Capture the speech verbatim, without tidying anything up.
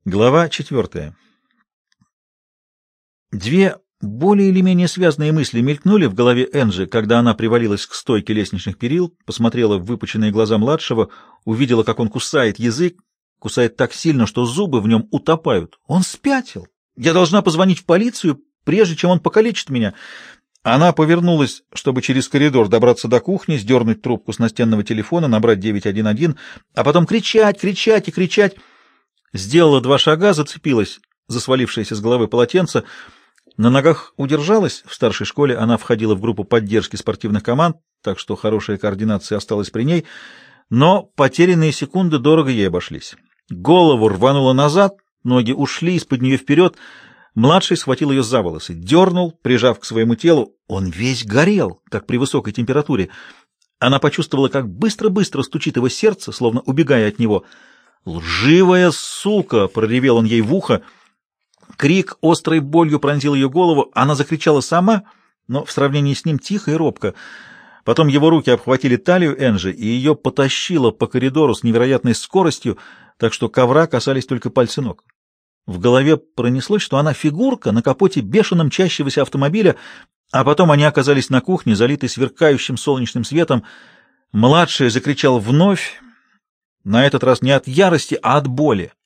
Глава четвертая. Две более или менее связанные мысли мелькнули в голове Энджи, когда она привалилась к стойке лестничных перил, посмотрела в выпученные глаза младшего, увидела, как он кусает язык, кусает так сильно, что зубы в нем утопают. Он спятил. Я должна позвонить в полицию, прежде чем он покалечит меня. Она повернулась, чтобы через коридор добраться до кухни, сдернуть трубку с настенного телефона, набрать девять один один, а потом кричать, кричать и кричать. Сделала два шага, зацепилась за свалившееся с головы полотенце, на ногах удержалась. В старшей школе она входила в группу поддержки спортивных команд, так что хорошая координация осталась при ней, но потерянные секунды дорого ей обошлись. Голову рванула назад, ноги ушли из-под нее вперед. Младший схватил ее за волосы, дернул, прижав к своему телу. Он весь горел, как при высокой температуре. Она почувствовала, как быстро-быстро стучит его сердце, словно убегая от него. «Лживая сука!» — проревел он ей в ухо. Крик острой болью пронзил ее голову. Она закричала сама, но в сравнении с ним тихо и робко. Потом его руки обхватили талию Энджи, и ее потащило по коридору с невероятной скоростью, так что ковра касались только пальцы ног. В голове пронеслось, что она фигурка на капоте бешено мчащегося автомобиля, а потом они оказались на кухне, залитой сверкающим солнечным светом. Младший закричал вновь, на этот раз не от ярости, а от боли.